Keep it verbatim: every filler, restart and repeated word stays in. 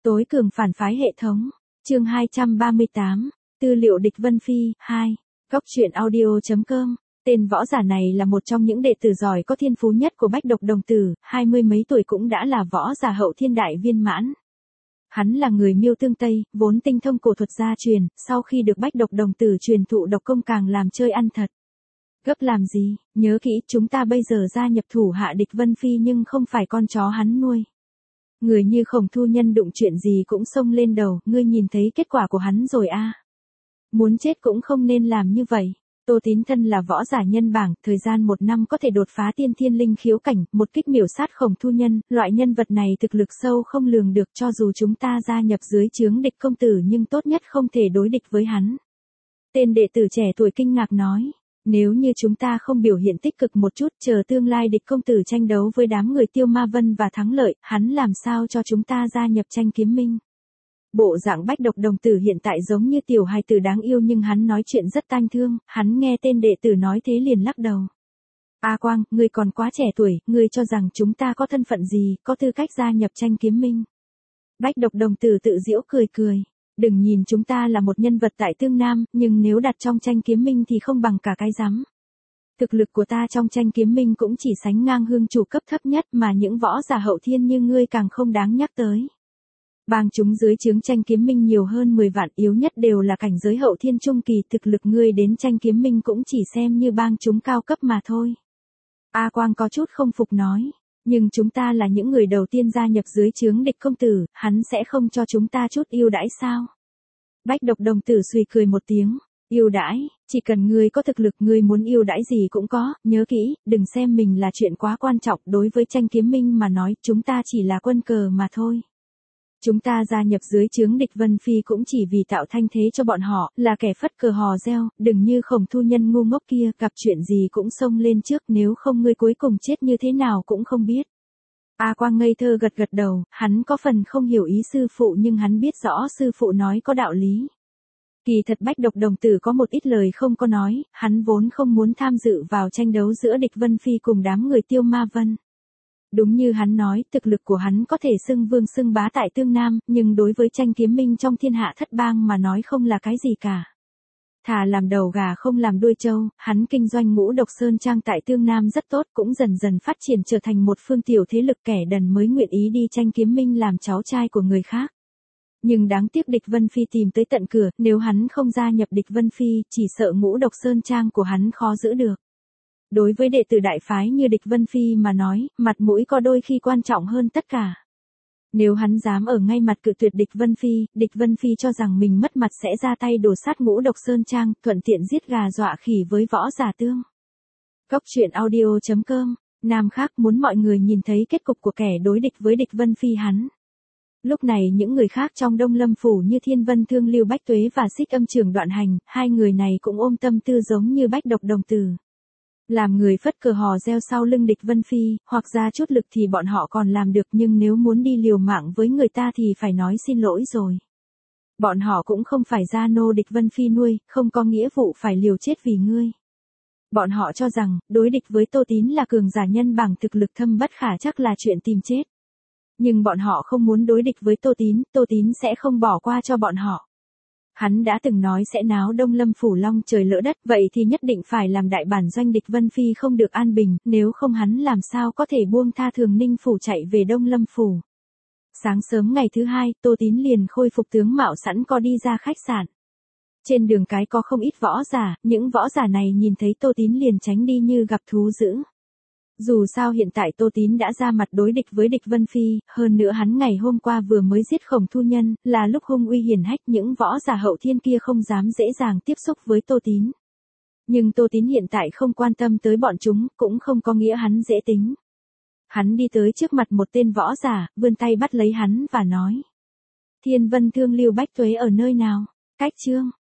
Tối cường phản phái hệ thống. Chương hai trăm ba mươi tám. Tư liệu Địch Vân Phi, hai. Góc truyện audio chấm com. Tên võ giả này là một trong những đệ tử giỏi có thiên phú nhất của Bách Độc Đồng Tử, hai mươi mấy tuổi cũng đã là võ giả hậu thiên đại viên mãn. Hắn là người Miêu Tương Tây, vốn tinh thông cổ thuật gia truyền, sau khi được Bách Độc Đồng Tử truyền thụ độc công càng làm chơi ăn thật. Gấp làm gì, nhớ kỹ, chúng ta bây giờ gia nhập thủ hạ Địch Vân Phi nhưng không phải con chó hắn nuôi. Người như Khổng Thu Nhân đụng chuyện gì cũng xông lên đầu, ngươi nhìn thấy kết quả của hắn rồi a. À. Muốn chết cũng không nên làm như vậy. Tô Tín thân là võ giả nhân bảng, thời gian một năm có thể đột phá tiên thiên linh khiếu cảnh, một kích miểu sát Khổng Thu Nhân, loại nhân vật này thực lực sâu không lường được, cho dù chúng ta gia nhập dưới trướng Địch công tử nhưng tốt nhất không thể đối địch với hắn. Tên đệ tử trẻ tuổi kinh ngạc nói. Nếu như chúng ta không biểu hiện tích cực một chút, chờ tương lai Địch công tử tranh đấu với đám người Tiêu Ma Vân và thắng lợi, hắn làm sao cho chúng ta gia nhập tranh kiếm minh. Bộ dạng Bách Độc Đồng Tử hiện tại giống như tiểu hài tử đáng yêu nhưng hắn nói chuyện rất tang thương, hắn nghe tên đệ tử nói thế liền lắc đầu. A Quang, ngươi còn quá trẻ tuổi, ngươi cho rằng chúng ta có thân phận gì, có tư cách gia nhập tranh kiếm minh. Bách Độc Đồng Tử tự giễu cười cười. Đừng nhìn chúng ta là một nhân vật tại Tương Nam, nhưng nếu đặt trong tranh kiếm minh thì không bằng cả cái rắm. Thực lực của ta trong tranh kiếm minh cũng chỉ sánh ngang hương chủ cấp thấp nhất mà những võ giả hậu thiên như ngươi càng không đáng nhắc tới. Bang chúng dưới trướng tranh kiếm minh nhiều hơn mười vạn, yếu nhất đều là cảnh giới hậu thiên trung kỳ, thực lực ngươi đến tranh kiếm minh cũng chỉ xem như bang chúng cao cấp mà thôi. A Quang có chút không phục nói. Nhưng chúng ta là những người đầu tiên gia nhập dưới trướng Địch công tử, hắn sẽ không cho chúng ta chút ưu đãi sao? Bách Độc Đồng Tử suy cười một tiếng, ưu đãi, chỉ cần ngươi có thực lực, ngươi muốn ưu đãi gì cũng có, nhớ kỹ, đừng xem mình là chuyện quá quan trọng, đối với tranh kiếm minh mà nói, chúng ta chỉ là quân cờ mà thôi. Chúng ta gia nhập dưới trướng Địch Vân Phi cũng chỉ vì tạo thanh thế cho bọn họ, là kẻ phất cờ hò reo, đừng như Khổng Thu Nhân ngu ngốc kia, gặp chuyện gì cũng xông lên trước, nếu không ngươi cuối cùng chết như thế nào cũng không biết. A Quang ngây thơ gật gật đầu, hắn có phần không hiểu ý sư phụ nhưng hắn biết rõ sư phụ nói có đạo lý. Kỳ thật Bách Độc Đồng Tử có một ít lời không có nói, hắn vốn không muốn tham dự vào tranh đấu giữa Địch Vân Phi cùng đám người Tiêu Ma Vân. Đúng như hắn nói, thực lực của hắn có thể xưng vương xưng bá tại Tương Nam, nhưng đối với tranh kiếm minh trong thiên hạ thất bang mà nói không là cái gì cả. Thà làm đầu gà không làm đuôi trâu, hắn kinh doanh Ngũ Độc Sơn Trang tại Tương Nam rất tốt, cũng dần dần phát triển trở thành một phương tiểu thế lực, kẻ đần mới nguyện ý đi tranh kiếm minh làm cháu trai của người khác. Nhưng đáng tiếc Địch Vân Phi tìm tới tận cửa, nếu hắn không gia nhập Địch Vân Phi, chỉ sợ Ngũ Độc Sơn Trang của hắn khó giữ được. Đối với đệ tử đại phái như Địch Vân Phi mà nói, mặt mũi có đôi khi quan trọng hơn tất cả. Nếu hắn dám ở ngay mặt cự tuyệt Địch Vân Phi, Địch Vân Phi cho rằng mình mất mặt sẽ ra tay đổ sát Ngũ Độc Sơn Trang, thuận tiện giết gà dọa khỉ với võ giả Tương. Góc truyện audio chấm com. Nam khác muốn mọi người nhìn thấy kết cục của kẻ đối địch với Địch Vân Phi hắn. Lúc này những người khác trong Đông Lâm Phủ như Thiên Vân Thương Lưu Bách Tuế và Xích Âm Trường Đoạn Hành, hai người này cũng ôm tâm tư giống như Bách Độc Đồng Tử. Làm người phất cờ hò reo sau lưng Địch Vân Phi, hoặc ra chút lực thì bọn họ còn làm được, nhưng nếu muốn đi liều mạng với người ta thì phải nói xin lỗi rồi. Bọn họ cũng không phải gia nô Địch Vân Phi nuôi, không có nghĩa vụ phải liều chết vì ngươi. Bọn họ cho rằng, đối địch với Tô Tín là cường giả nhân bằng thực lực thâm bất khả chắc là chuyện tìm chết. Nhưng bọn họ không muốn đối địch với Tô Tín, Tô Tín sẽ không bỏ qua cho bọn họ. Hắn đã từng nói sẽ náo Đông Lâm Phủ long trời lỡ đất, vậy thì nhất định phải làm đại bản doanh Địch Vân Phi không được an bình, nếu không hắn làm sao có thể buông tha Thường Ninh Phủ chạy về Đông Lâm Phủ. Sáng sớm ngày thứ hai, Tô Tín liền khôi phục tướng mạo sẵn có đi ra khách sạn. Trên đường cái có không ít võ giả, những võ giả này nhìn thấy Tô Tín liền tránh đi như gặp thú dữ. Dù sao hiện tại Tô Tín đã ra mặt đối địch với Địch Vân Phi, hơn nữa hắn ngày hôm qua vừa mới giết Khổng Thu Nhân, là lúc hung uy hiển hách, những võ giả hậu thiên kia không dám dễ dàng tiếp xúc với Tô Tín. Nhưng Tô Tín hiện tại không quan tâm tới bọn chúng, cũng không có nghĩa hắn dễ tính. Hắn đi tới trước mặt một tên võ giả, vươn tay bắt lấy hắn và nói. Thiên Vân Thương Lưu Bách Tuế ở nơi nào? Cách Trương.